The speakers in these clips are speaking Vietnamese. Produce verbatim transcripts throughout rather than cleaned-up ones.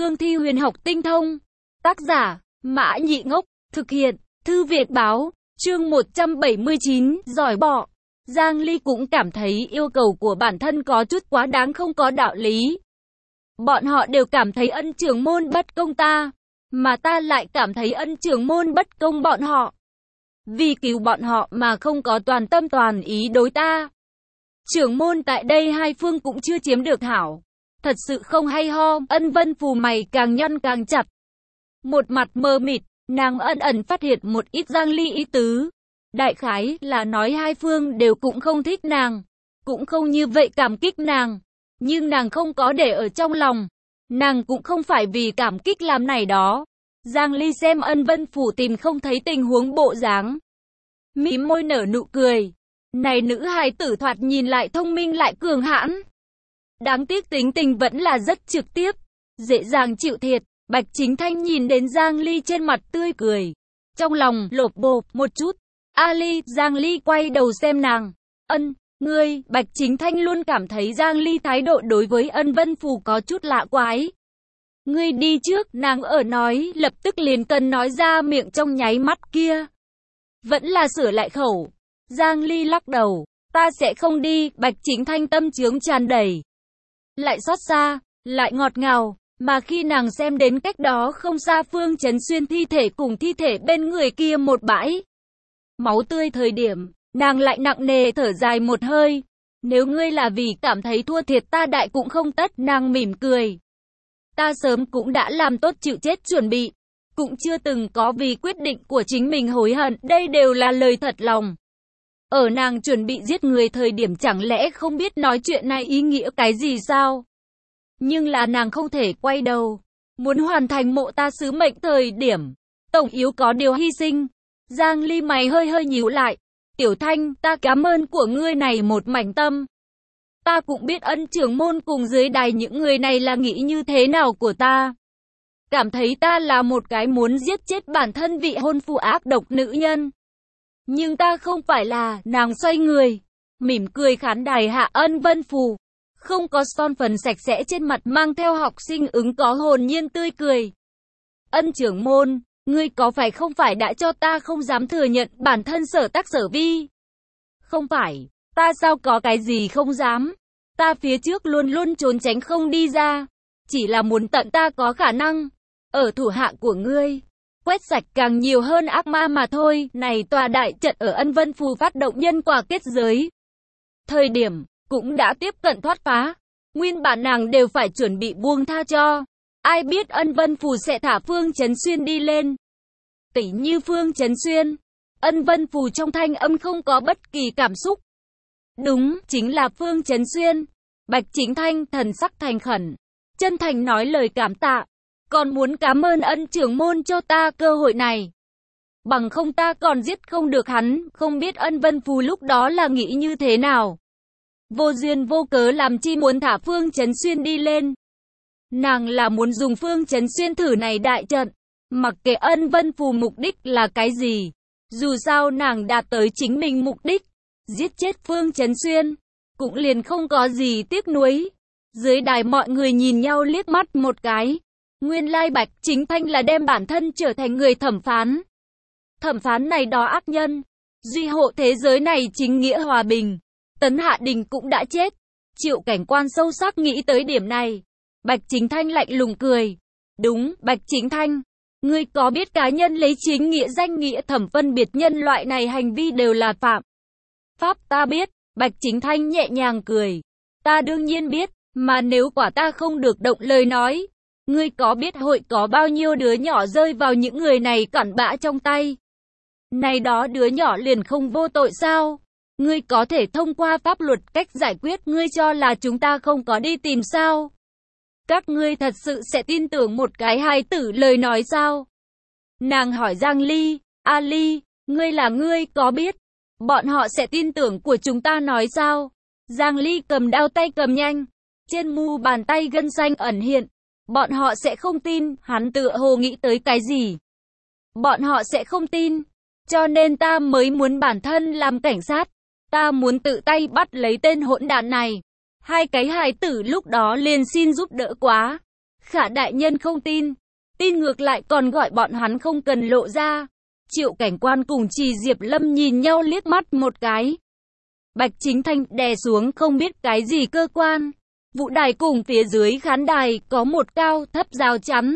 cương thi huyền học tinh thông. Tác giả, Mã Nhị Ngốc, thực hiện, Thư Việt Báo, chương một trăm bảy mươi chín, giỏi bọ. Giang Ly cũng cảm thấy yêu cầu của bản thân có chút quá đáng không có đạo lý. Bọn họ đều cảm thấy ân trưởng môn bất công ta, mà ta lại cảm thấy ân trưởng môn bất công bọn họ. Vì cứu bọn họ mà không có toàn tâm toàn ý đối ta. Trưởng môn tại đây hai phương cũng chưa chiếm được hảo. Thật sự không hay ho, Ân Vân Phù mày càng nhăn càng chặt. Một mặt mờ mịt, nàng ẩn ẩn phát hiện một ít Giang Ly ý tứ. Đại khái là nói hai phương đều cũng không thích nàng, cũng không như vậy cảm kích nàng. Nhưng nàng không có để ở trong lòng. Nàng cũng không phải vì cảm kích làm này đó. Giang Ly xem Ân Vân Phủ tìm không thấy tình huống bộ dáng. Mím môi nở nụ cười. Này nữ hài tử thoạt nhìn lại thông minh lại cường hãn. Đáng tiếc tính tình vẫn là rất trực tiếp, dễ dàng chịu thiệt. Bạch Chính Thanh nhìn đến Giang Ly trên mặt tươi cười. Trong lòng lột bột một chút. A Ly, Giang Ly quay đầu xem nàng. Ân, ngươi, Bạch Chính Thanh luôn cảm thấy Giang Ly thái độ đối với Ân Vân Phù có chút lạ quái. Ngươi đi trước, nàng ở nói, lập tức liền cần nói ra miệng trong nháy mắt kia. Vẫn là sửa lại khẩu. Giang Ly lắc đầu, ta sẽ không đi, Bạch Chính Thanh tâm chướng tràn đầy. Lại xót xa, lại ngọt ngào, mà khi nàng xem đến cách đó không xa Phương Chấn Xuyên thi thể cùng thi thể bên người kia một bãi máu tươi thời điểm, nàng lại nặng nề thở dài một hơi. Nếu ngươi là vì cảm thấy thua thiệt ta đại cũng không tất, nàng mỉm cười. Ta sớm cũng đã làm tốt chịu chết chuẩn bị, cũng chưa từng có vì quyết định của chính mình hối hận, đây đều là lời thật lòng. Ở nàng chuẩn bị giết người thời điểm chẳng lẽ không biết nói chuyện này ý nghĩa cái gì sao? Nhưng là nàng không thể quay đầu, muốn hoàn thành mộ ta sứ mệnh thời điểm, tổng yếu có điều hy sinh. Giang Ly mày hơi hơi nhíu lại. Tiểu Thanh, ta cảm ơn của ngươi này một mảnh tâm. Ta cũng biết Ân trưởng môn cùng dưới đài những người này là nghĩ như thế nào của ta. Cảm thấy ta là một cái muốn giết chết bản thân vị hôn phu ác độc nữ nhân. Nhưng ta không phải là, nàng xoay người, mỉm cười khán đài hạ Ân Vân Phù. Không có son phấn sạch sẽ trên mặt, mang theo học sinh ứng có hồn nhiên tươi cười. Ân trưởng môn, ngươi có phải không phải đã cho ta không dám thừa nhận bản thân sở tác sở vi? Không phải, ta sao có cái gì không dám? Ta phía trước luôn luôn trốn tránh không đi ra, chỉ là muốn tận ta có khả năng, ở thủ hạ của ngươi, quét sạch càng nhiều hơn ác ma mà thôi. Này tòa đại trận ở Ân Vân Phù phát động nhân quả kết giới. Thời điểm, cũng đã tiếp cận thoát phá, nguyên bản nàng đều phải chuẩn bị buông tha cho. Ai biết Ân Vân Phù sẽ thả Phương Chấn Xuyên đi lên. Tỉ như Phương Chấn Xuyên, Ân Vân Phù trong thanh âm không có bất kỳ cảm xúc. Đúng, chính là Phương Chấn Xuyên. Bạch Chính Thanh thần sắc thành khẩn, chân thành nói lời cảm tạ. Còn muốn cảm ơn Ân trưởng môn cho ta cơ hội này. Bằng không ta còn giết không được hắn, không biết Ân Vân Phù lúc đó là nghĩ như thế nào. Vô duyên vô cớ làm chi muốn thả Phương Chấn Xuyên đi lên. Nàng là muốn dùng Phương Chấn Xuyên thử này đại trận, mặc kệ Ân Vân Phù mục đích là cái gì. Dù sao nàng đạt tới chính mình mục đích, giết chết Phương Chấn Xuyên, cũng liền không có gì tiếc nuối. Dưới đài mọi người nhìn nhau liếc mắt một cái. Nguyên lai Bạch Chính Thanh là đem bản thân trở thành người thẩm phán. Thẩm phán này đó ác nhân, duy hộ thế giới này chính nghĩa hòa bình. Tấn Hạ Đình cũng đã chết. Triệu Cảnh Quan sâu sắc nghĩ tới điểm này. Bạch Chính Thanh lạnh lùng cười. Đúng, Bạch Chính Thanh, ngươi có biết cá nhân lấy chính nghĩa danh nghĩa thẩm phân biệt nhân loại này hành vi đều là phạm pháp? Ta biết. Bạch Chính Thanh nhẹ nhàng cười. Ta đương nhiên biết, mà nếu quả ta không được động lời nói, ngươi có biết hội có bao nhiêu đứa nhỏ rơi vào những người này cặn bã trong tay? Này đó đứa nhỏ liền không vô tội sao? Ngươi có thể thông qua pháp luật cách giải quyết, ngươi cho là chúng ta không có đi tìm sao? Các ngươi thật sự sẽ tin tưởng một cái hài tử lời nói sao? Nàng hỏi Giang Ly, A Ly, ngươi là ngươi có biết bọn họ sẽ tin tưởng của chúng ta nói sao? Giang Ly cầm đao tay cầm nhanh, trên mu bàn tay gân xanh ẩn hiện. Bọn họ sẽ không tin, hắn tựa hồ nghĩ tới cái gì. Bọn họ sẽ không tin, cho nên ta mới muốn bản thân làm cảnh sát. Ta muốn tự tay bắt lấy tên hỗn đản này. Hai cái hài tử lúc đó liền xin giúp đỡ quá. Khả đại nhân không tin, tin ngược lại còn gọi bọn hắn không cần lộ ra. Triệu Cảnh Quan cùng Trì Diệp Lâm nhìn nhau liếc mắt một cái. Bạch Chính Thanh đè xuống không biết cái gì cơ quan. Vũ đài cùng phía dưới khán đài có một cao thấp rào chắn.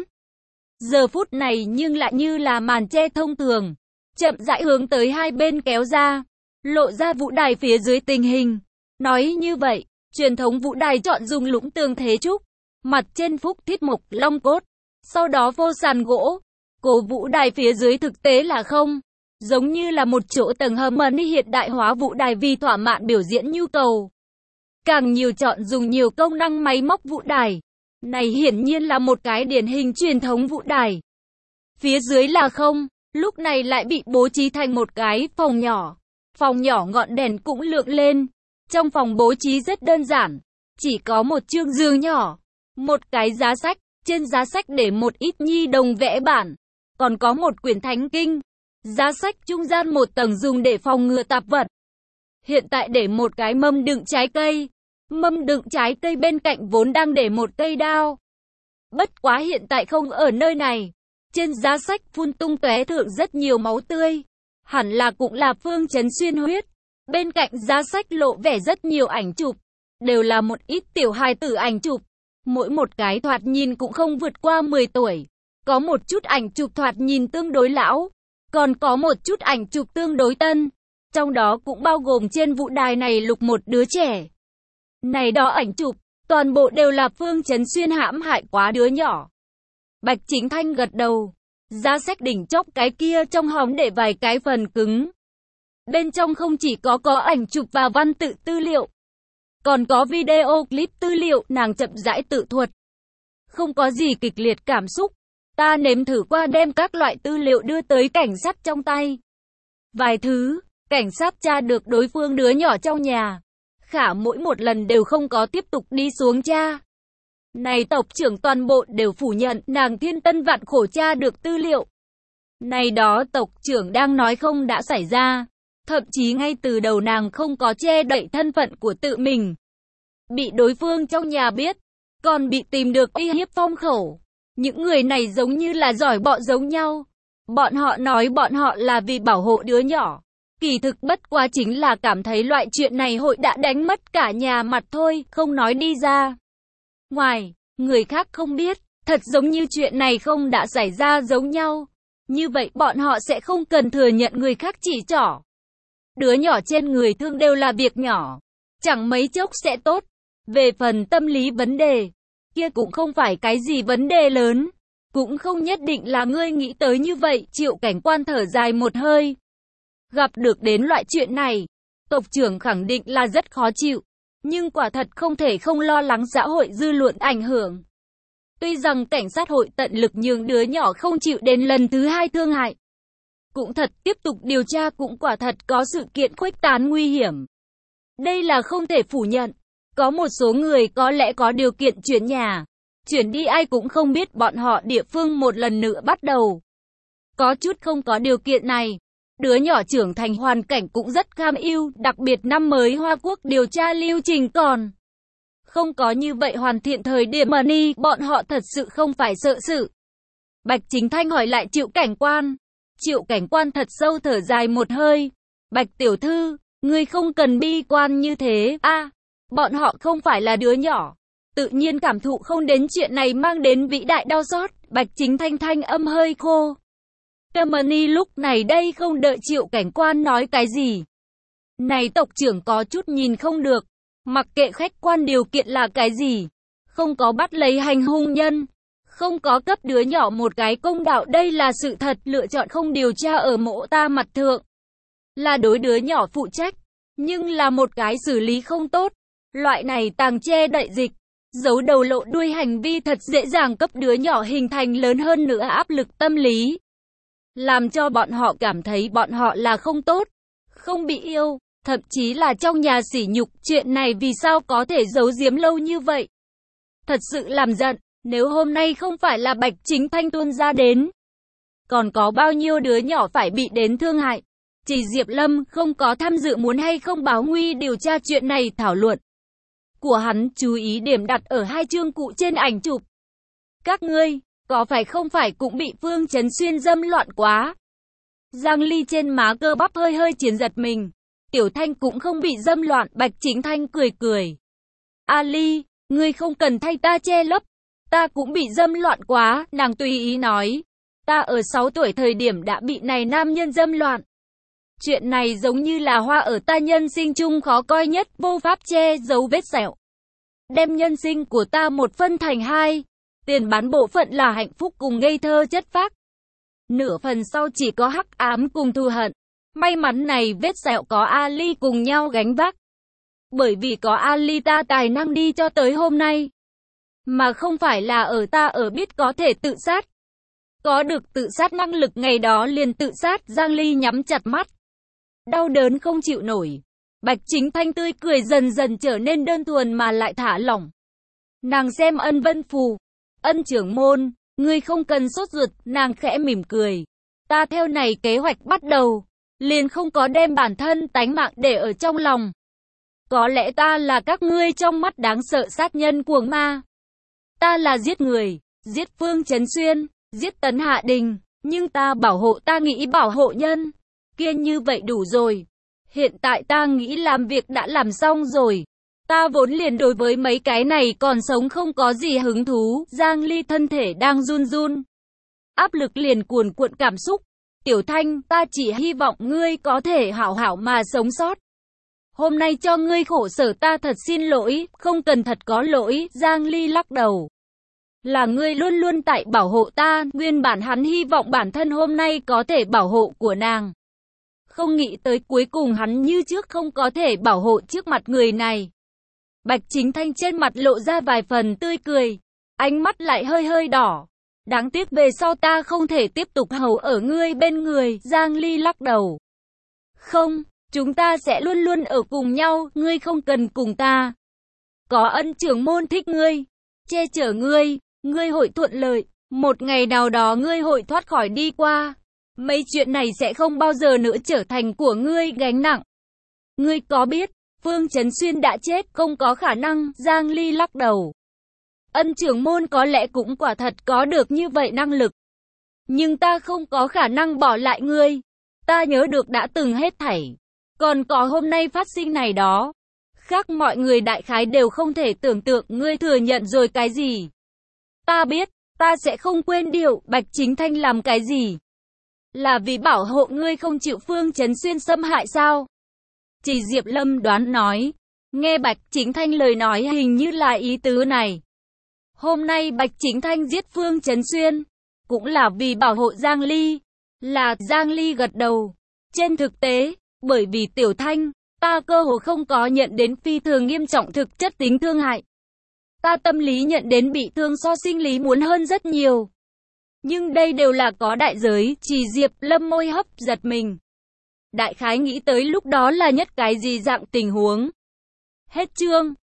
Giờ phút này nhưng lại như là màn che thông thường, chậm rãi hướng tới hai bên kéo ra, lộ ra vũ đài phía dưới tình hình. Nói như vậy, truyền thống vũ đài chọn dùng lũng tường thế trúc, mặt trên phúc thiết mộc long cốt, sau đó phô sàn gỗ. Cổ vũ đài phía dưới thực tế là không, giống như là một chỗ tầng hầm ni hiện đại hóa vũ đài vì thỏa mãn biểu diễn nhu cầu. Càng nhiều chọn dùng nhiều công năng máy móc vũ đài. Này hiển nhiên là một cái điển hình truyền thống vũ đài. Phía dưới là không, lúc này lại bị bố trí thành một cái phòng nhỏ. Phòng nhỏ ngọn đèn cũng lượng lên. Trong phòng bố trí rất đơn giản, chỉ có một chương giường nhỏ, một cái giá sách, trên giá sách để một ít nhi đồng vẽ bản, còn có một quyển thánh kinh. Giá sách trung gian một tầng dùng để phòng ngừa tạp vật. Hiện tại để một cái mâm đựng trái cây. Mâm đựng trái cây bên cạnh vốn đang để một cây đao. Bất quá hiện tại không ở nơi này. Trên giá sách phun tung tóe thượng rất nhiều máu tươi. Hẳn là cũng là Phương Chấn Xuyên huyết. Bên cạnh giá sách lộ vẻ rất nhiều ảnh chụp. Đều là một ít tiểu hài tử ảnh chụp. Mỗi một cái thoạt nhìn cũng không vượt qua mười tuổi. Có một chút ảnh chụp thoạt nhìn tương đối lão. Còn có một chút ảnh chụp tương đối tân. Trong đó cũng bao gồm trên vũ đài này lục một đứa trẻ. Này đó ảnh chụp, toàn bộ đều là Phương Chấn Xuyên hãm hại quá đứa nhỏ. Bạch Chính Thanh gật đầu. Giá sách đỉnh chóp cái kia trong hòm để vài cái phần cứng. Bên trong không chỉ có có ảnh chụp và văn tự tư liệu, còn có video clip tư liệu, nàng chậm rãi tự thuật. Không có gì kịch liệt cảm xúc. Ta nếm thử qua đem các loại tư liệu đưa tới cảnh sát trong tay. Vài thứ, cảnh sát tra được đối phương đứa nhỏ trong nhà. Khả mỗi một lần đều không có tiếp tục đi xuống tra. Này tộc trưởng toàn bộ đều phủ nhận nàng thiên tân vạn khổ tra được tư liệu. Này đó tộc trưởng đang nói không đã xảy ra. Thậm chí ngay từ đầu nàng không có che đậy thân phận của tự mình. Bị đối phương trong nhà biết, còn bị tìm được uy hiếp phong khẩu. Những người này giống như là giỏi bọ giống nhau. Bọn họ nói bọn họ là vì bảo hộ đứa nhỏ. Kỳ thực bất quá chính là cảm thấy loại chuyện này hội đã đánh mất cả nhà mặt thôi, không nói đi ra. Ngoài, người khác không biết, thật giống như chuyện này không đã xảy ra giống nhau. Như vậy bọn họ sẽ không cần thừa nhận người khác chỉ trỏ. Đứa nhỏ trên người thương đều là việc nhỏ, chẳng mấy chốc sẽ tốt. Về phần tâm lý vấn đề, kia cũng không phải cái gì vấn đề lớn. Cũng không nhất định là ngươi nghĩ tới như vậy. Triệu Cảnh Quan thở dài một hơi. Gặp được đến loại chuyện này, tộc trưởng khẳng định là rất khó chịu. Nhưng quả thật không thể không lo lắng xã hội dư luận ảnh hưởng. Tuy rằng cảnh sát hội tận lực nhường đứa nhỏ không chịu đến lần thứ hai thương hại. Cũng thật tiếp tục điều tra cũng quả thật có sự kiện khuếch tán nguy hiểm. Đây là không thể phủ nhận. Có một số người có lẽ có điều kiện chuyển nhà. Chuyển đi ai cũng không biết bọn họ địa phương một lần nữa bắt đầu. Có chút không có điều kiện này. Đứa nhỏ trưởng thành hoàn cảnh cũng rất cam ưu, đặc biệt năm mới Hoa Quốc điều tra lưu trình còn không có như vậy hoàn thiện thời điểm mà ni, bọn họ thật sự không phải sợ sự. Bạch Chính Thanh hỏi lại Triệu Cảnh Quan. Triệu Cảnh Quan thật sâu thở dài một hơi. Bạch tiểu thư, ngươi không cần bi quan như thế. A, à, bọn họ không phải là đứa nhỏ. Tự nhiên cảm thụ không đến chuyện này mang đến vĩ đại đau xót. Bạch Chính Thanh thanh âm hơi khô. Germany lúc này đây không đợi Triệu Cảnh Quan nói cái gì. Này tộc trưởng có chút nhìn không được. Mặc kệ khách quan điều kiện là cái gì. Không có bắt lấy hành hung nhân. Không có cấp đứa nhỏ một cái công đạo, đây là sự thật. Lựa chọn không điều tra ở mộ ta mặt thượng là đối đứa nhỏ phụ trách. Nhưng là một cái xử lý không tốt. Loại này tàng che đậy dịch, giấu đầu lộ đuôi hành vi thật dễ dàng cấp đứa nhỏ hình thành lớn hơn nữa áp lực tâm lý. Làm cho bọn họ cảm thấy bọn họ là không tốt, không bị yêu, thậm chí là trong nhà sỉ nhục. Chuyện này vì sao có thể giấu giếm lâu như vậy? Thật sự làm giận, nếu hôm nay không phải là Bạch Chính Thanh tuôn ra đến, còn có bao nhiêu đứa nhỏ phải bị đến thương hại. Chỉ Diệp Lâm không có tham dự muốn hay không báo nguy điều tra chuyện này. Thảo luận của hắn chú ý điểm đặt ở hai chương cụ trên ảnh chụp. Các ngươi, có phải không phải cũng bị Phương Chấn Xuyên dâm loạn quá? Giang Ly trên má cơ bắp hơi hơi chiến giật mình. Tiểu Thanh cũng không bị dâm loạn, Bạch Chính Thanh cười cười. A Ly, ngươi không cần thay ta che lấp. Ta cũng bị dâm loạn quá, nàng tùy ý nói. Ta ở sáu tuổi thời điểm đã bị này nam nhân dâm loạn. Chuyện này giống như là hoa ở ta nhân sinh chung khó coi nhất, vô pháp che giấu vết sẹo. Đem nhân sinh của ta một phân thành hai. Tiền bán bộ phận là hạnh phúc cùng ngây thơ chất phác. Nửa phần sau chỉ có hắc ám cùng thù hận. May mắn này vết sẹo có Ali cùng nhau gánh vác. Bởi vì có Ali ta tài năng đi cho tới hôm nay. Mà không phải là ở ta ở biết có thể tự sát. Có được tự sát năng lực ngày đó liền tự sát, Giang Ly nhắm chặt mắt. Đau đớn không chịu nổi. Bạch Chính Thanh tươi cười dần dần trở nên đơn thuần mà lại thả lỏng. Nàng xem Ân Vân Phù. Ân trưởng môn, ngươi không cần sốt ruột, nàng khẽ mỉm cười. Ta theo này kế hoạch bắt đầu, liền không có đem bản thân tánh mạng để ở trong lòng. Có lẽ ta là các ngươi trong mắt đáng sợ sát nhân cuồng ma. Ta là giết người, giết Phương Chấn Xuyên, giết Tấn Hạ Đình, nhưng ta bảo hộ ta nghĩ bảo hộ nhân. Kia như vậy đủ rồi. Hiện tại ta nghĩ làm việc đã làm xong rồi. Ta vốn liền đối với mấy cái này còn sống không có gì hứng thú. Giang Ly thân thể đang run run. Áp lực liền cuồn cuộn cảm xúc. Tiểu Thanh, ta chỉ hy vọng ngươi có thể hảo hảo mà sống sót. Hôm nay cho ngươi khổ sở ta thật xin lỗi, không cần thật có lỗi. Giang Ly lắc đầu. Là ngươi luôn luôn tại bảo hộ ta, nguyên bản hắn hy vọng bản thân hôm nay có thể bảo hộ của nàng. Không nghĩ tới cuối cùng hắn như trước không có thể bảo hộ trước mặt người này. Bạch Chính Thanh trên mặt lộ ra vài phần tươi cười, ánh mắt lại hơi hơi đỏ. Đáng tiếc về sau ta không thể tiếp tục hầu ở ngươi bên người. Giang Ly lắc đầu. Không, chúng ta sẽ luôn luôn ở cùng nhau, ngươi không cần cùng ta. Có Ân trưởng môn thích ngươi, che chở ngươi, ngươi hội thuận lợi, một ngày nào đó ngươi hội thoát khỏi đi qua. Mấy chuyện này sẽ không bao giờ nữa trở thành của ngươi gánh nặng. Ngươi có biết, Phương Chấn Xuyên đã chết, không có khả năng. Giang Ly lắc đầu. Ân trưởng môn có lẽ cũng quả thật có được như vậy năng lực. Nhưng ta không có khả năng bỏ lại ngươi. Ta nhớ được đã từng hết thảy. Còn có hôm nay phát sinh này đó. Khác mọi người đại khái đều không thể tưởng tượng ngươi thừa nhận rồi cái gì. Ta biết, ta sẽ không quên điều Bạch Chính Thanh làm cái gì. Là vì bảo hộ ngươi không chịu Phương Chấn Xuyên xâm hại sao? Chỉ Diệp Lâm đoán nói. Nghe Bạch Chính Thanh lời nói hình như là ý tứ này. Hôm nay Bạch Chính Thanh giết Phương Chấn Xuyên. Cũng là vì bảo hộ Giang Ly. Là Giang Ly gật đầu. Trên thực tế, bởi vì Tiểu Thanh, ta cơ hồ không có nhận đến phi thường nghiêm trọng thực chất tính thương hại. Ta tâm lý nhận đến bị thương so sinh lý muốn hơn rất nhiều. Nhưng đây đều là có đại giới. Chỉ Diệp Lâm môi hấp giật mình. Đại khái nghĩ tới lúc đó là nhất cái gì dạng tình huống. Hết chương.